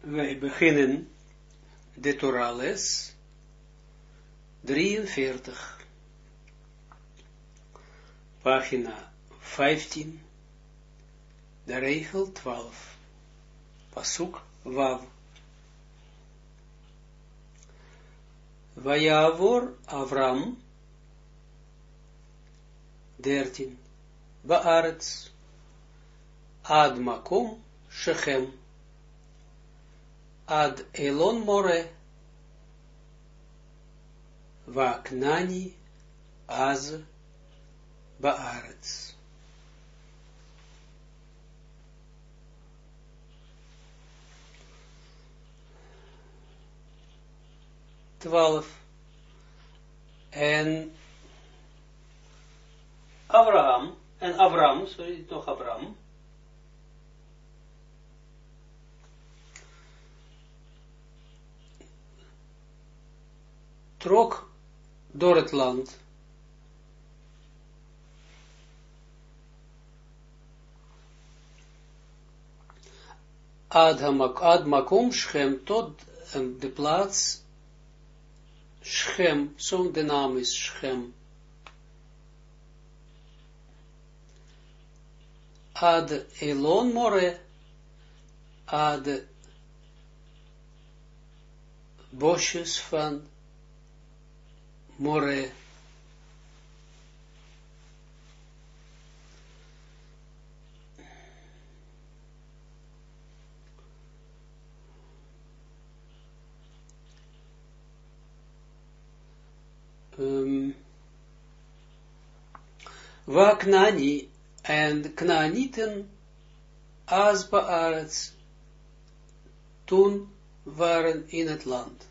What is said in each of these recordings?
Wij beginnen de Torah-les 43, pagina 15, de regel 12, pasuk Wav. Vayavor Avram 13, Baaretz, Ad Makom Shechem, Ad Elon More, Vaknani Az Baaretz. En Avram, trok door het land. Ad Makom Shechem, tot de plaats Shechem, zo de naam is Shechem. Ad Elon More, ad bosjes van More. Waar Knani en Knanieten as Baaretz toen waren in het land.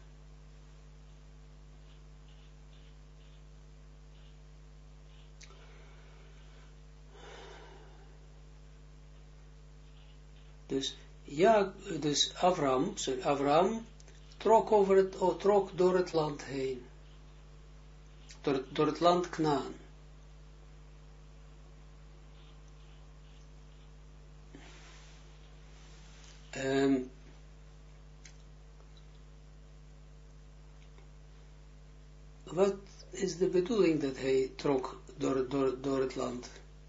Dus Avram trok door het land heen. Door het land Knaan. Wat is de bedoeling dat hij trok door het land?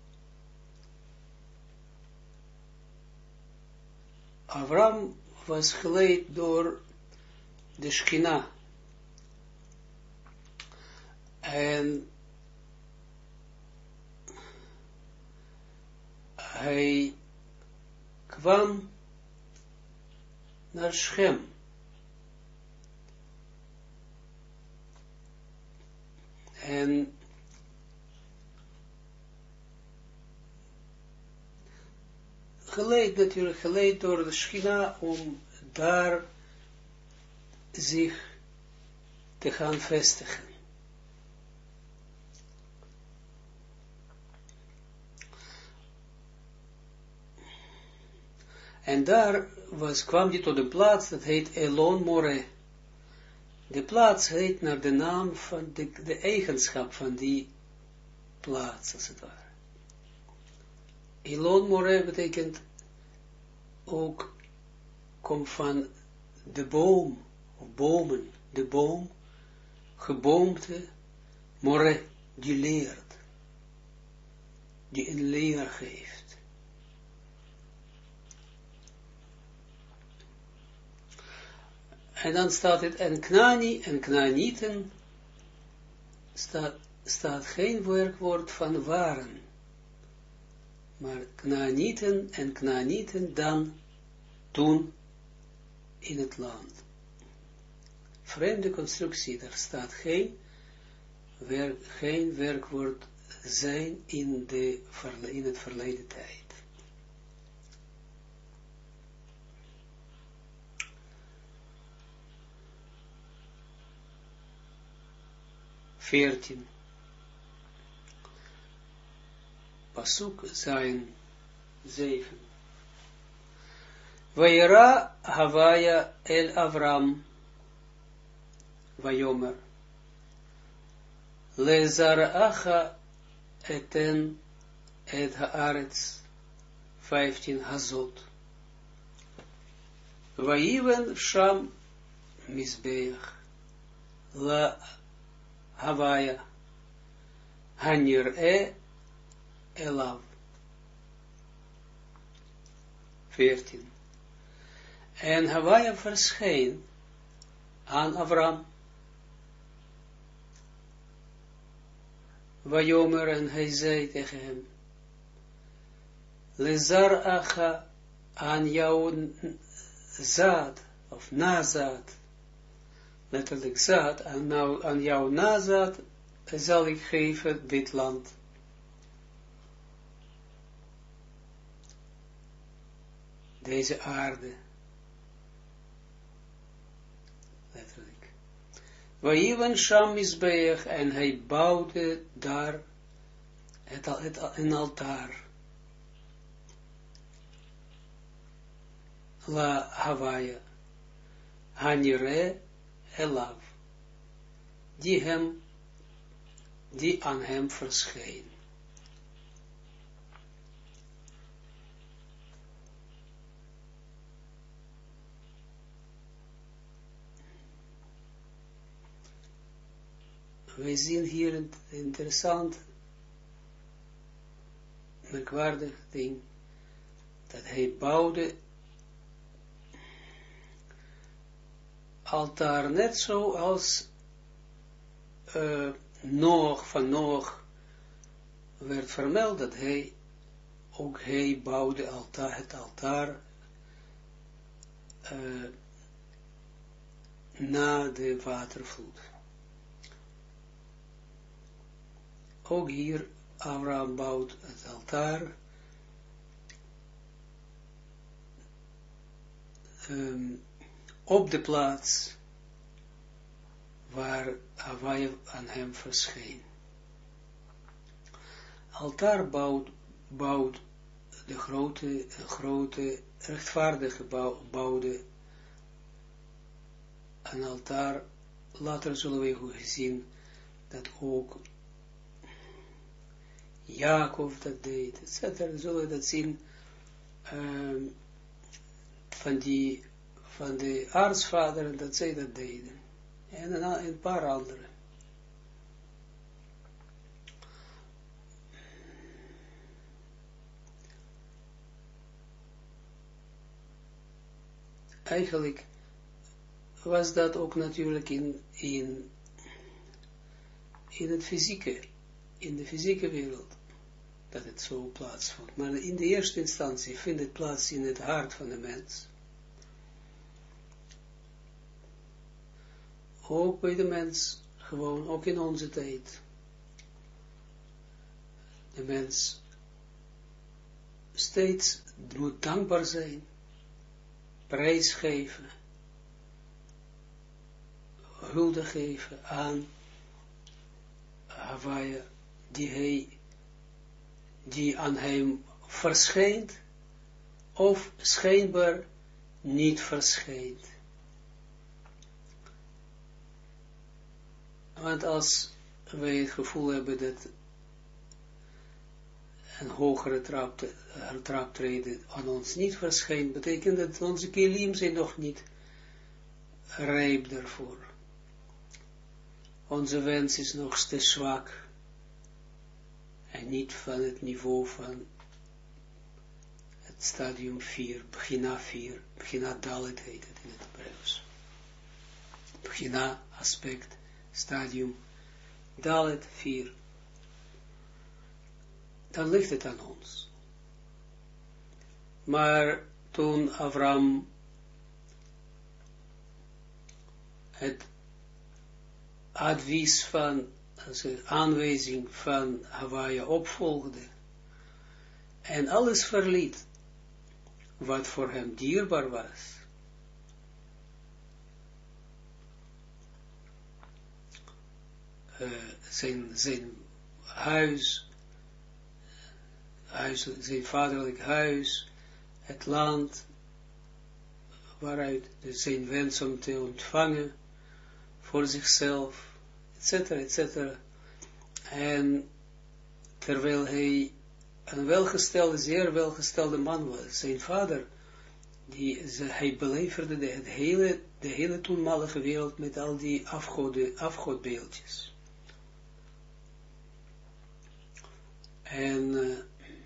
Avram was geleid door de Schina. En hij kwam naar Shechem. En geleid door de Schina om daar zich te gaan vestigen. En daar kwam hij tot een plaats dat heet Elon More. De plaats heet naar de naam van de eigenschap van die plaats, als het ware. Elon More betekent ook, komt van de boom, of bomen, de boom, geboomte, more, die leert, die een leer geeft. En dan staat het, en Knani en Knanieten, staat geen werkwoord van waren, maar Knanieten en Knanieten dan, toen, in het land. Vreemde constructie, daar staat geen werkwoord zijn in het verleden tijd. Pasuk zijn 7. Vayera Havaya el Avram Vayomer Lezaracha eten et haaretz 15 hazot Vaiven Sham Misbeach La Havaya Hanir Elav 14. En Havaya verscheen aan Avram. Vajomer en hij zei tegen hem, Lezar acha aan jouw zaad, of nazaad, letterlijk zaad, aan jouw nazaad zal ik geven dit land. Deze aarde. Letterlijk. Waïven Sham Misbeach, en hij bouwde daar een altaar. La Havaya, Hanire Elav, die aan hem verscheen. We zien hier een interessant, merkwaardig ding, dat hij bouwde altaar net zoals van Noach werd vermeld, dat hij bouwde het altaar na de watervloed. Ook hier, Abraham bouwt het altaar op de plaats waar Havaya aan hem verscheen. Altaar bouwt de grote rechtvaardige bouwde een altaar. Later zullen we zien dat ook Jacob dat deed, etc. Zullen we dat zien van de aartsvaderen, dat zij dat deden. En een paar andere. Eigenlijk was dat ook natuurlijk in het fysieke, in de fysieke wereld, dat het zo plaatsvond. Maar in de eerste instantie vindt het plaats in het hart van de mens. Ook bij de mens, gewoon, ook in onze tijd. De mens steeds moet dankbaar zijn, prijs geven, hulde geven aan Havaya, die aan hem verschijnt, of schijnbaar niet verschijnt. Want als wij het gevoel hebben dat een hogere traptreden aan ons niet verschijnt, betekent dat onze kilim zijn nog niet rijp daarvoor. Onze wens is nog te zwak en niet van het niveau van het stadium 4, Begina Dalet heet het in het Hebreeuws. Begina aspect, stadium Dalet 4. Dan ligt het aan ons. Maar toen Avram het advies van, aanwijzing van Havaya opvolgde en alles verliet wat voor hem dierbaar was, zijn huis, zijn vaderlijk huis, het land, waaruit zijn wens om te ontvangen voor zichzelf, etc., etc. En terwijl hij een welgestelde, zeer welgestelde man was, zijn vader hij beleverde de hele toenmalige wereld met al die afgodbeeldjes. En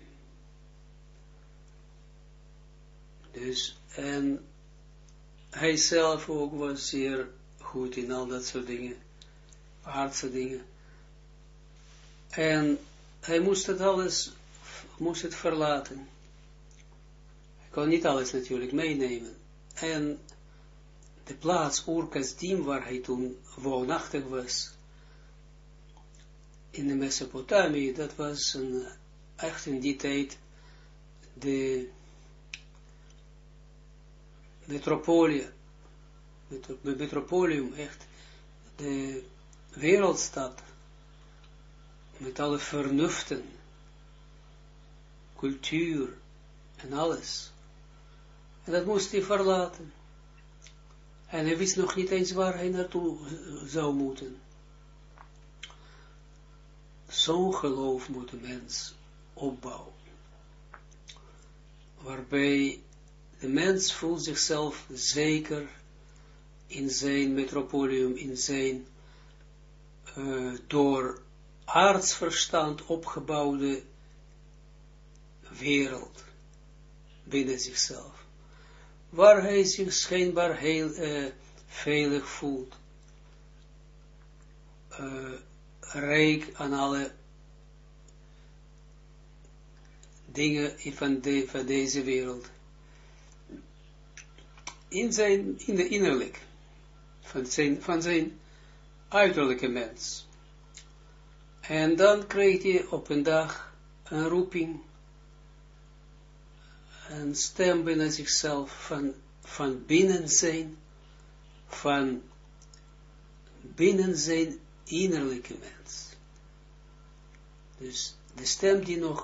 en hij zelf ook was zeer goed in al dat soort dingen, aardse dingen. En hij moest het verlaten. Hij kon niet alles natuurlijk meenemen. En de plaats Ur-Kasdim, waar hij toen woonachtig was, in de Mesopotamië, dat was echt in die tijd de metropolium, echt de wereldstad, met alle vernuften, cultuur en alles. En dat moest hij verlaten. En hij wist nog niet eens waar hij naartoe zou moeten. Zo'n geloof moet een mens opbouwen. Waarbij de mens voelt zichzelf zeker in zijn metropolium, in zijn door aardsverstand opgebouwde wereld binnen zichzelf. Waar hij zich schijnbaar heel veilig voelt. Rijk aan alle dingen van deze wereld. In de innerlijk, van zijn uiterlijke mens. En dan kreeg hij op een dag een roeping, een stem binnen zichzelf, van binnen zijn innerlijke mens. Dus de stem die nog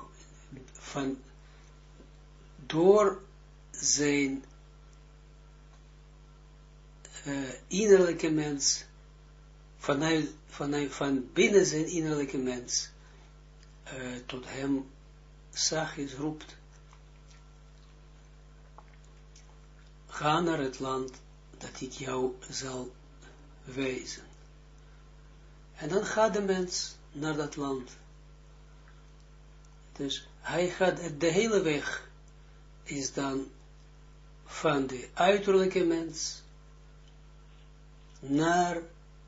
door zijn innerlijke mens, van binnen zijn innerlijke mens, tot hem zachtjes roept. Ga naar het land dat ik jou zal wijzen. En dan gaat de mens naar dat land. Dus hij gaat, de hele weg is dan van de uiterlijke mens naar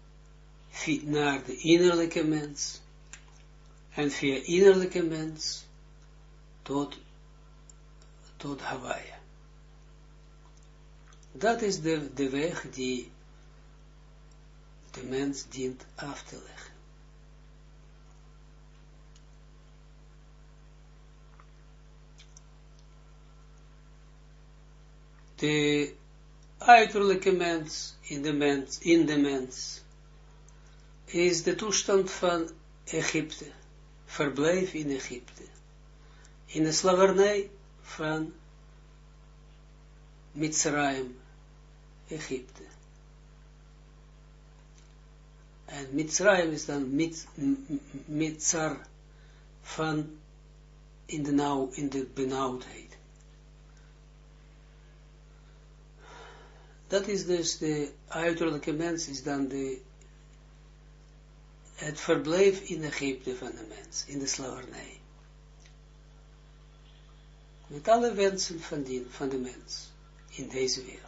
de innerlijke mens. En via innerlijke mens tot Hawaii. Dat is de weg die de mens dient af te leggen. De uiterlijke mens in de mens is de toestand van Egypte, verblijf in Egypte, in de slavernij van Mitzrayim, Egypte. En Mitzrayim is dan Mitzar van in de benauwdheid. Dat is dus de uiterlijke mens, is dan het verblijf in Egypte van de mens, in de slavernij. Met alle wensen van de mens in deze wereld.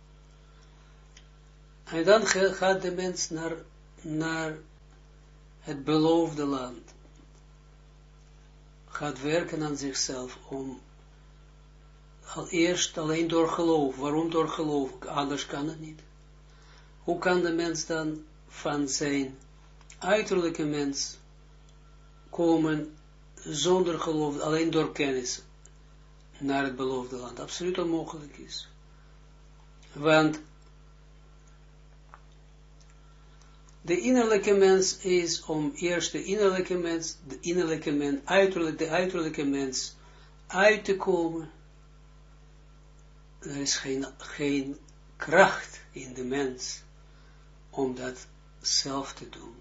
En dan gaat de mens naar het beloofde land. Gaat werken aan zichzelf om eerst alleen door geloof. Waarom door geloof? Anders kan het niet. Hoe kan de mens dan van zijn uiterlijke mens komen zonder geloof, alleen door kennis naar het beloofde land? Absoluut onmogelijk is. Want de innerlijke mens is om eerst de uiterlijke mens uit te komen. Er is geen kracht in de mens om dat zelf te doen.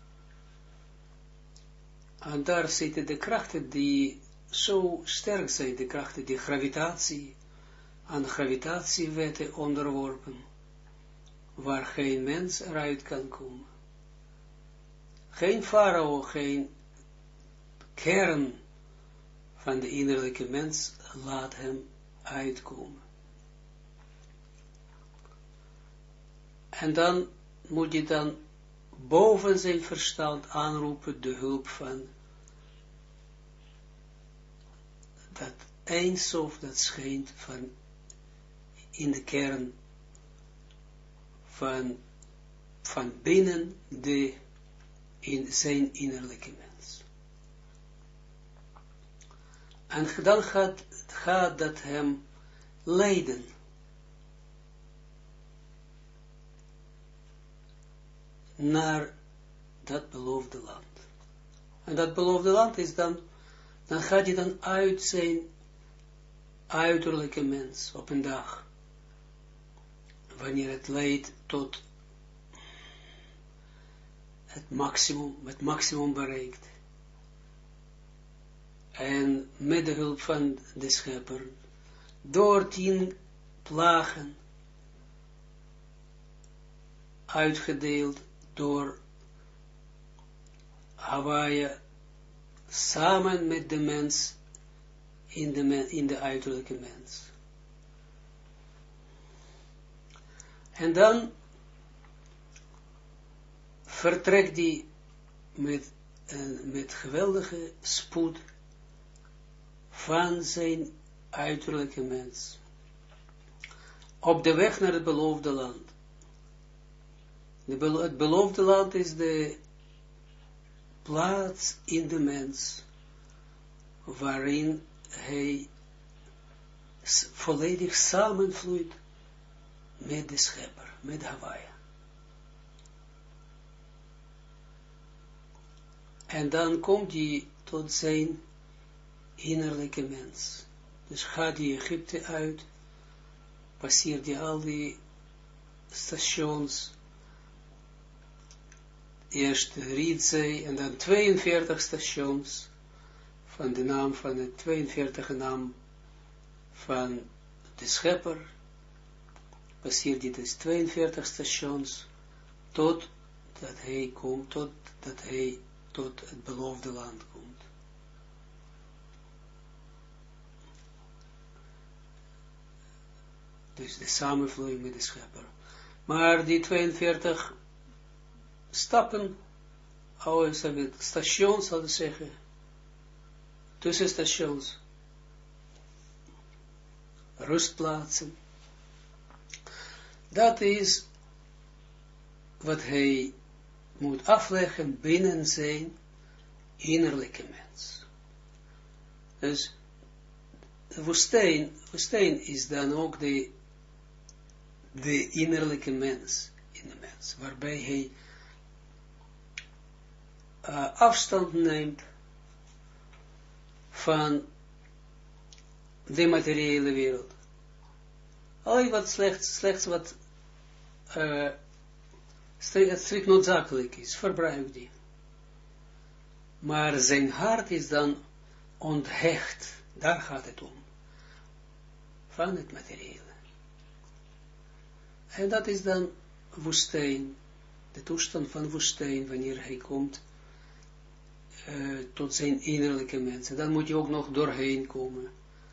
En daar zitten de krachten die zo sterk zijn, de krachten, die gravitatie, aan gravitatiewetten onderworpen, waar geen mens eruit kan komen. Geen farao, geen kern van de innerlijke mens laat hem uitkomen. En dan moet je dan boven zijn verstand aanroepen de hulp van dat Eindsof dat schijnt van in de kern van binnen in zijn innerlijke mens. En dan gaat dat hem leiden naar dat beloofde land. En dat beloofde land is dan gaat hij dan uit zijn uiterlijke mens op een dag, wanneer het leidt tot het maximum bereikt. En met de hulp van de Schepper, door 10 plagen, uitgedeeld door Hawaii, samen met de mens, in de uiterlijke mens. En dan vertrekt die met geweldige spoed van zijn uiterlijke mens, op de weg naar het beloofde land. Het beloofde land is de plaats in de mens, waarin hij volledig samenvloeit met de Schepper, met Hawaii. En dan komt hij tot zijn innerlijke mens. Dus gaat hij Egypte uit, passeert hij al die stations, eerst de Rietzee en dan 42 stations, van de naam van de 42 naam van de Schepper, passeert hij dus 42 stations, tot dat hij komt, tot het beloofde land komt. Dus de samenvloeiing met de Schepper. Maar die 42 stappen, stations, zouden we zeggen, tussenstations, rustplaatsen, dat is wat hij moet afleggen binnen zijn innerlijke mens. Dus de woestijn is dan ook de innerlijke mens in de mens, waarbij hij afstand neemt van de materiële wereld. Alleen wat slechts wat strikt noodzakelijk is, verbruikt die. Maar zijn hart is dan onthecht, daar gaat het om, van het materiële. En dat is dan woestijn, de toestand van woestijn, wanneer hij komt tot zijn innerlijke mens. En dan moet je ook nog doorheen komen,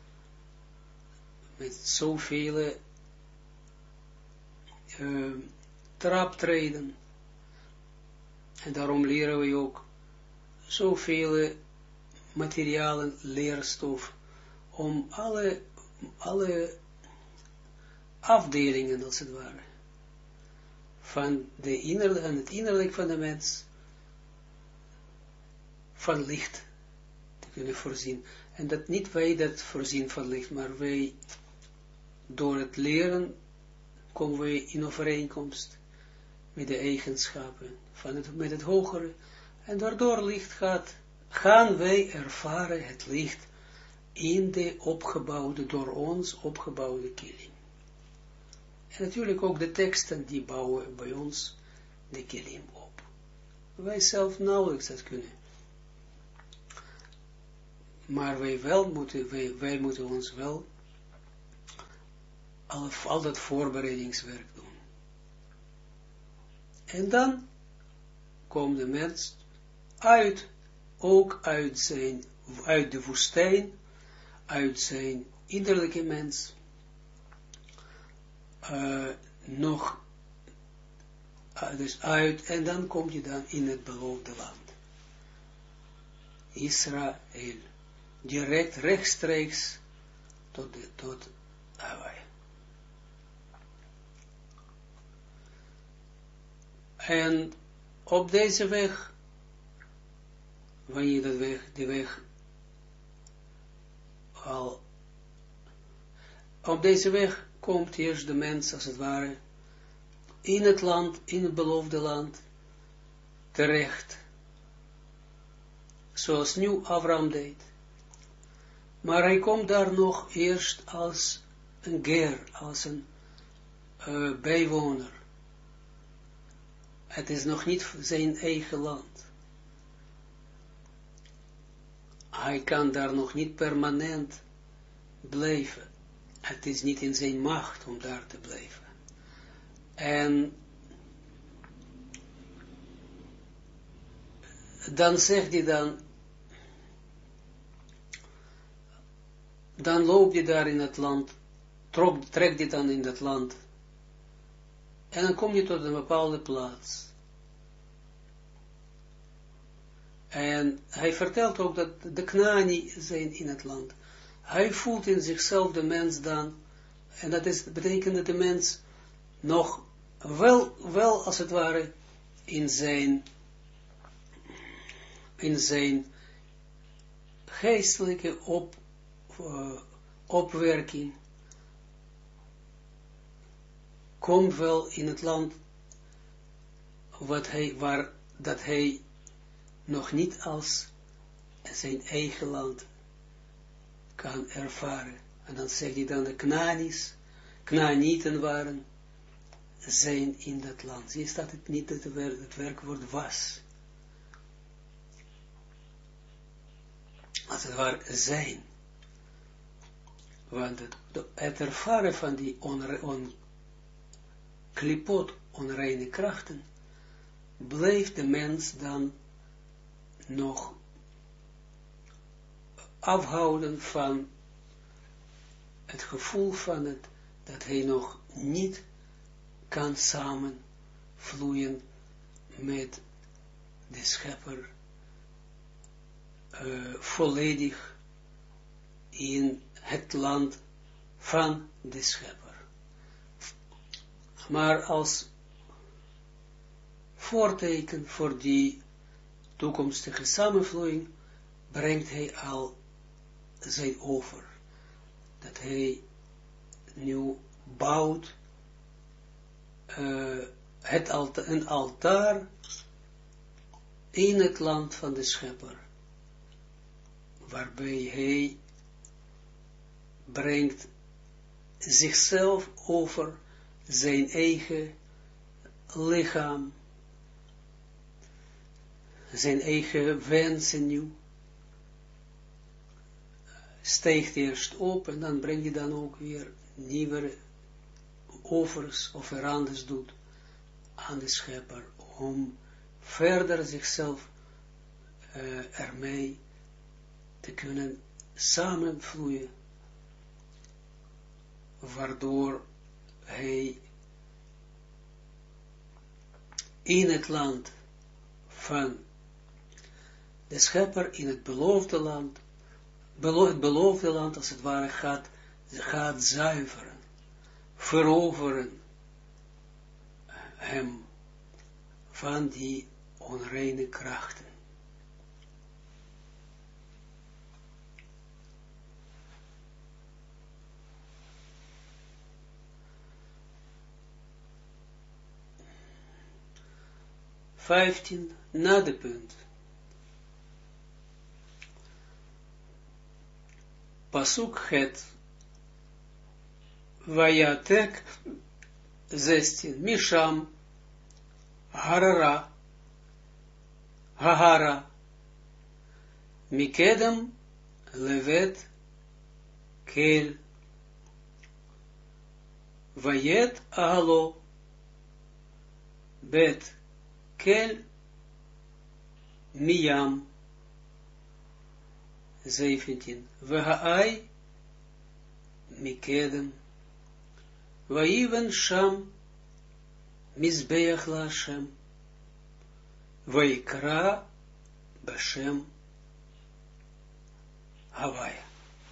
met zoveel traptreden. En daarom leren we ook zoveel materialen, leerstof, om alle afdelingen, als het ware, van het innerlijk van de mens, van licht te kunnen voorzien. En dat niet wij dat voorzien van licht, maar wij, door het leren, komen wij in overeenkomst met de eigenschappen met het hogere. En daardoor licht gaan wij ervaren het licht in de door ons opgebouwde kilim. En natuurlijk ook de teksten die bouwen bij ons de kilim op. Wij zelf nauwelijks dat kunnen. Maar wij moeten ons wel al dat voorbereidingswerk doen. En dan komt de mens ook uit de woestijn, uit zijn innerlijke mens, dus uit, en dan kom je dan in het beloofde land. Israël, direct rechtstreeks tot Hawaii. En op deze weg, wanneer de weg al, op deze weg komt eerst de mens, als het ware, in het land, in het beloofde land, terecht. Zoals nu Abraham deed. Maar hij komt daar nog eerst als een ger, als een bijwoner. Het is nog niet zijn eigen land. Hij kan daar nog niet permanent blijven. Het is niet in zijn macht om daar te blijven. En dan zegt hij dan loop je daar in het land, trek je dan in dat land, en dan kom je tot een bepaalde plaats. En hij vertelt ook dat de Knaani zijn in het land. Hij voelt in zichzelf de mens dan, en dat betekent dat de mens nog wel als het ware in zijn geestelijke opwerking komt wel in het land dat hij nog niet als zijn eigen land kan ervaren. En dan zegt hij dan de Knaanieten waren, zijn in dat land. Zie je, staat het niet, het werkwoord was. Als het ware zijn. Want het ervaren van die klipot, onreine krachten, blijft de mens dan nog afhouden van het gevoel van het, dat hij nog niet kan samenvloeien met de schepper, volledig in het land van de schepper. Maar als voorteken voor die toekomstige samenvloeiing brengt hij al zijn offer. Dat hij nu bouwt een altaar in het land van de schepper, waarbij hij brengt zichzelf over zijn eigen lichaam, zijn eigen wensen nu, stijgt eerst op en dan brengt hij dan ook weer nieuwe offers of anders doet aan de schepper, om verder zichzelf ermee te kunnen samenvloeien, waardoor hij in het land van de schepper, in het beloofde land, het beloofde land als het ware gaat zuiveren, veroveren hem van die onreine krachten. Na de punt. Pasuk het Vayatek 16. Misham Hagara Mikedem Levet Kel Vayet Ahalo, Bet Kel Miyam, 17. Vahai Mikedem, Vaiven Sham, Mizbeach la Hashem, Vaikra Bashem Havaya.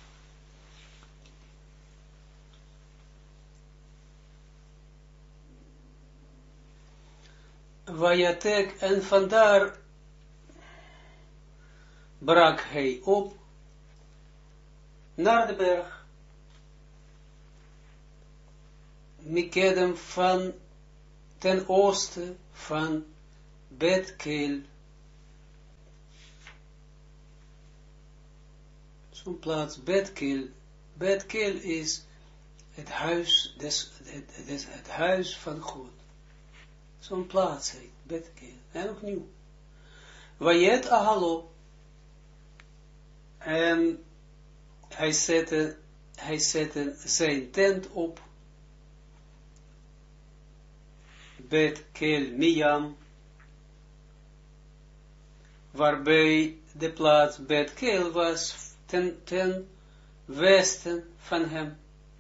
Vayatek, en vandaar brak hij op naar de berg, Mikedem van ten oosten van Bet-Kel. Zo'n plaats, Bet-Kel. Bet-Kel is het huis, het huis van God. Zo'n plaats heet Bet-Kel. En opnieuw. Vayet Ahalo. En hij zette zijn tent op. Bet-Kel Miyam. Waarbij de plaats Bet-Kel was ten westen van hem.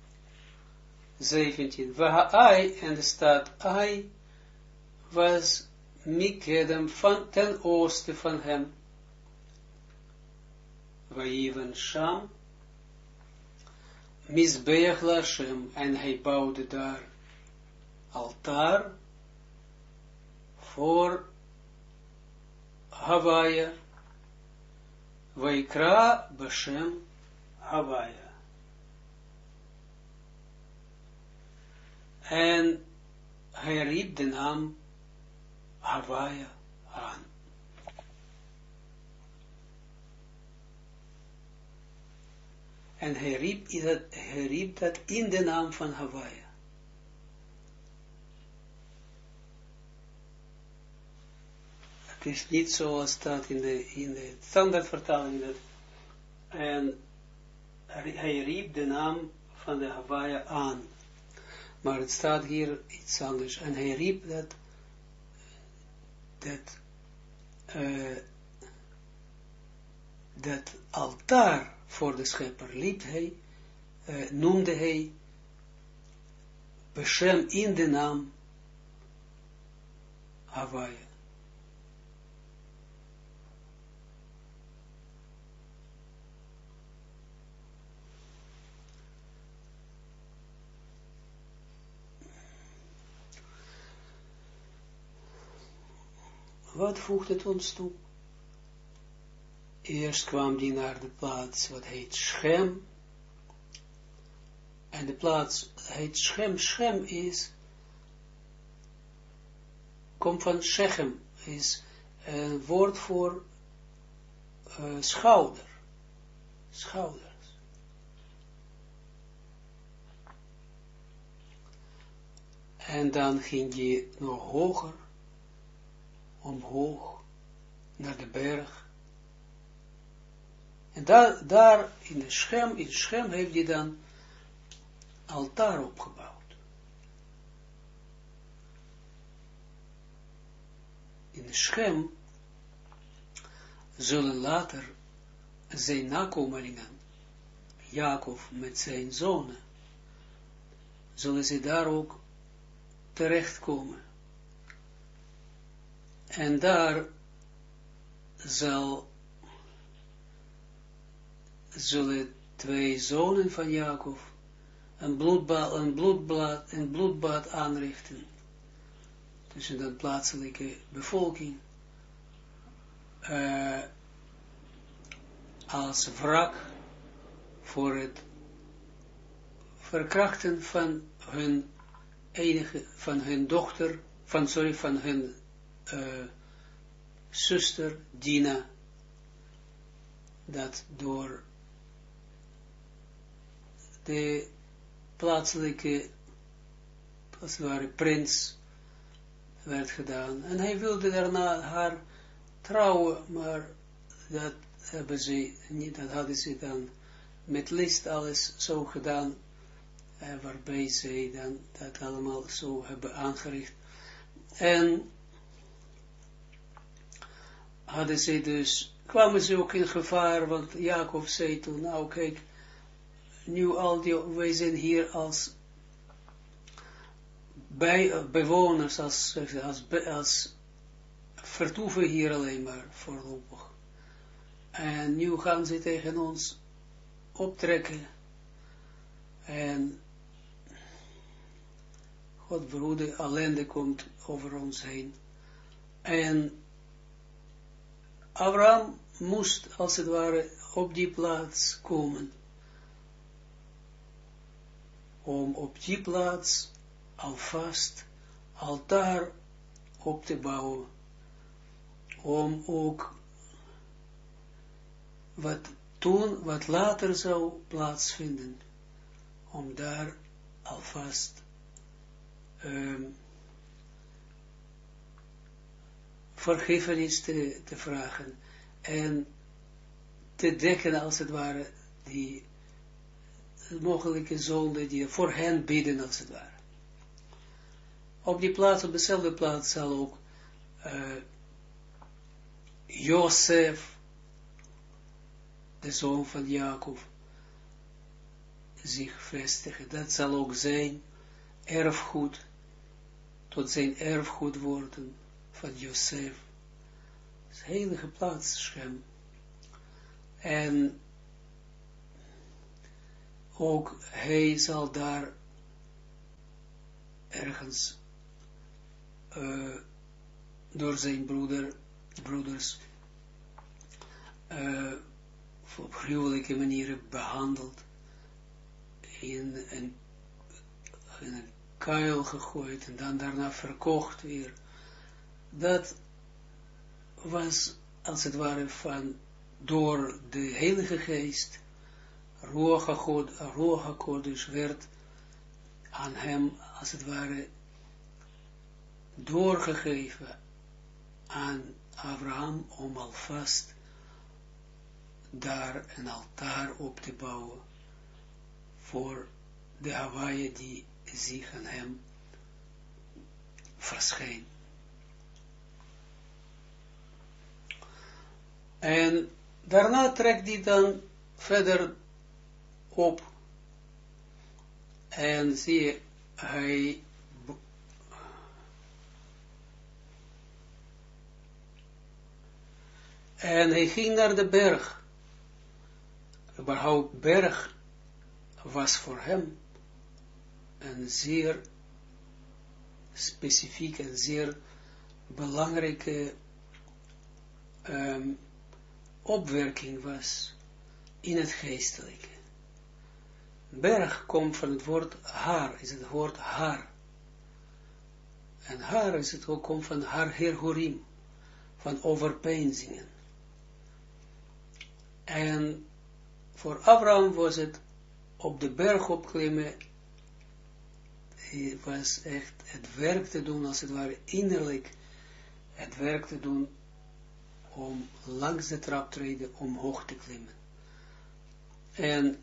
17. Vahai, en de stad Ai was Mikedem van ten oosten van hem. Vaiven Sham, Mizbeach la Hashem, en hij bouwde daar altaar voor Havaya, Vaikra Bashem Havaya. En hij riep de naam Havaya aan. En hij riep dat in de naam van Havaya. Het is niet zoals staat in de standaardvertaling. En hij riep de naam van de Havaya aan. Maar het staat hier iets anders. En hij riep dat altaar voor de schepper noemde hij Beshem in de naam Havaya. Wat voegt het ons toe? Eerst kwam die naar de plaats wat heet Shem. En de plaats heet Shem. Shem komt van Shechem. Is een woord voor schouder. Schouders. En dan ging die nog hoger. Omhoog. Naar de berg. En daar in Shem heeft hij dan altaar opgebouwd. In Shem zullen later zijn nakomelingen, Jacob met zijn zonen, zullen ze daar ook terechtkomen. En daar zullen twee zonen van Jacob een bloedbad aanrichten tussen de plaatselijke bevolking als wrak voor het verkrachten van hun dochter, van hun zuster Dina, dat door de plaatselijke, als het ware, prins werd gedaan. En hij wilde daarna haar trouwen, maar dat hebben ze niet, dat hadden ze dan met list alles zo gedaan, waarbij zij dan dat allemaal zo hebben aangericht. En hadden zij dus, kwamen ze ook in gevaar, want Jacob zei toen, nou kijk, nu wij zijn hier als bewoners, als vertoeven hier alleen maar voorlopig. En nu gaan ze tegen ons optrekken. En God behoede, ellende komt over ons heen. En Abraham moest, als het ware, op die plaats komen. Om op die plaats alvast altaar op te bouwen. Om ook wat later zou plaatsvinden, om daar alvast vergiffenis te vragen en te dekken, als het ware, die mogelijke zonde die voor hen bidden, als het ware. Op die plaats, op dezelfde plaats, zal ook Jozef, de zoon van Jacob, zich vestigen. Dat zal ook zijn erfgoed, tot zijn erfgoed worden van Jozef. Dat is een heilige plaats, Shem. En ook hij zal daar ergens door zijn broeders op gruwelijke manieren behandeld, in een kuil gegooid en dan daarna verkocht weer. Dat was als het ware door de Heilige Geest, Ruach HaKodesh, werd aan hem als het ware doorgegeven aan Abraham om alvast daar een altaar op te bouwen voor de Hawaii die zich aan hem verscheen. En daarna trekt hij dan verder op en zie je, hij ging naar de berg. Überhaupt berg was voor hem een zeer specifiek en zeer belangrijke opwerking was in het geestelijke. Berg komt van het woord haar, is het woord haar. En haar is het ook, komt van haar herhorim, van overpeinzingen. En voor Abraham was het op de berg opklimmen, was echt het werk te doen, als het ware innerlijk, het werk te doen om langs de traptreden omhoog te klimmen. En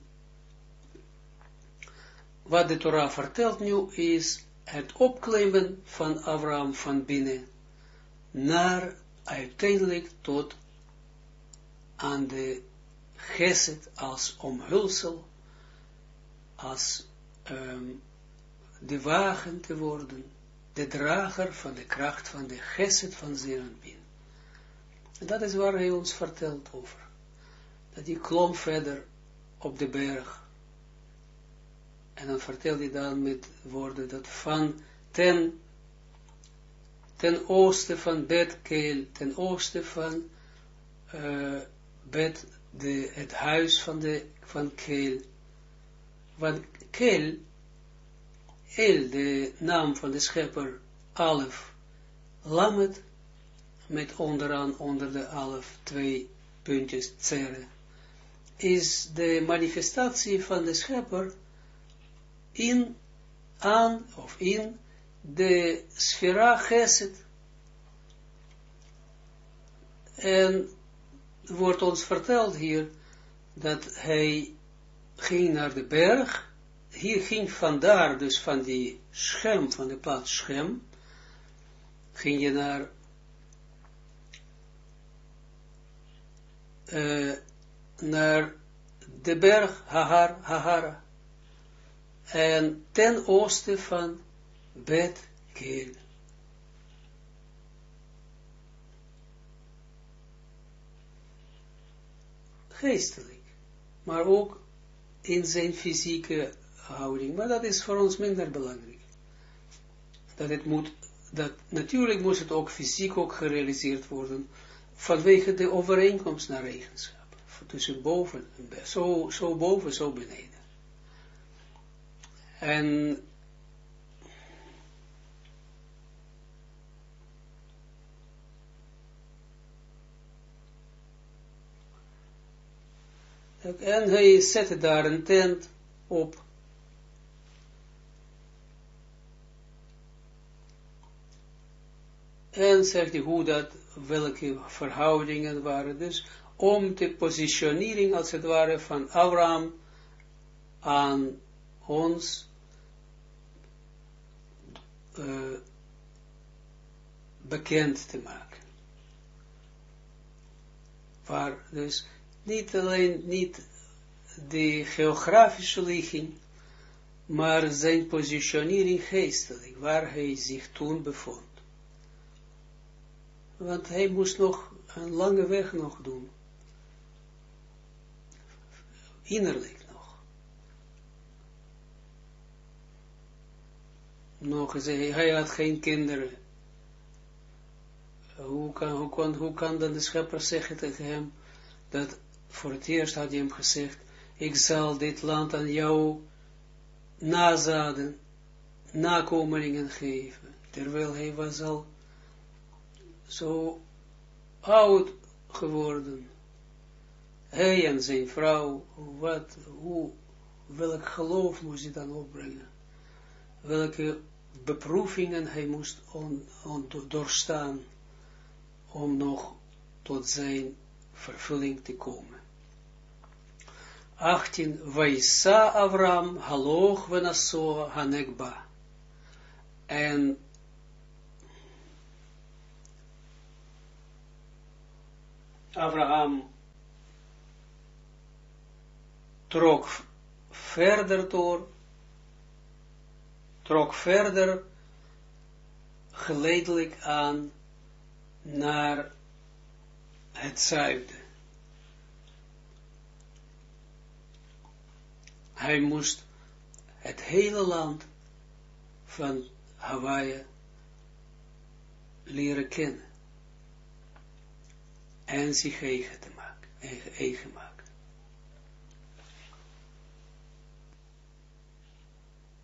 wat de Torah vertelt nu is het opklimmen van Abraham van binnen naar uiteindelijk tot aan de Gesed als omhulsel, als de wagen te worden, de drager van de kracht van de Gesed van Zeranpin. En dat is waar hij ons vertelt over. Dat hij klom verder op de berg. En dan vertelt hij dan met woorden dat van ten oosten van Bet-Keel, ten oosten van het huis van Keel. Want Keel, de naam van de schepper, Alef, Lamet, met onderaan onder de Alef 2 puntjes Tsere, is de manifestatie van de schepper in de sfera Gesed. En wordt ons verteld hier dat hij ging naar de berg, hier ging vandaar, dus van die Schem, van de plaats Schem, ging je naar de berg Hagara, en ten oosten van Bet Kel. Geestelijk, maar ook in zijn fysieke houding, maar dat is voor ons minder belangrijk. Dat natuurlijk moet het ook fysiek ook gerealiseerd worden, vanwege de overeenkomst naar eigenschap. Tussen boven en beneden, zo boven, zo beneden. En hij zette daar een tent op. En zegt hij hoe dat, welke verhoudingen waren. Dus om de positionering als het ware van Abraham aan ons bekend te maken. Waar dus niet alleen niet de geografische ligging, maar zijn positionering geestelijk, waar hij zich toen bevond. Want hij moest nog een lange weg nog doen. Innerlijk nog. Hij had geen kinderen. Hoe kan dan de schepper zeggen tegen hem, dat voor het eerst had hij hem gezegd, ik zal dit land aan jou nazaden, nakomelingen geven, terwijl hij was al zo oud geworden. Hij en zijn vrouw, welk geloof moest hij dan opbrengen? Welke beproevingen hij moest doorstaan, om nog tot zijn vervulling te komen. 18. Vaisa Avram haloch venaso hanekba. En Abraham trok verder geleidelijk aan naar het zuiden. Hij moest het hele land van Hawaii leren kennen en zich eigen maken.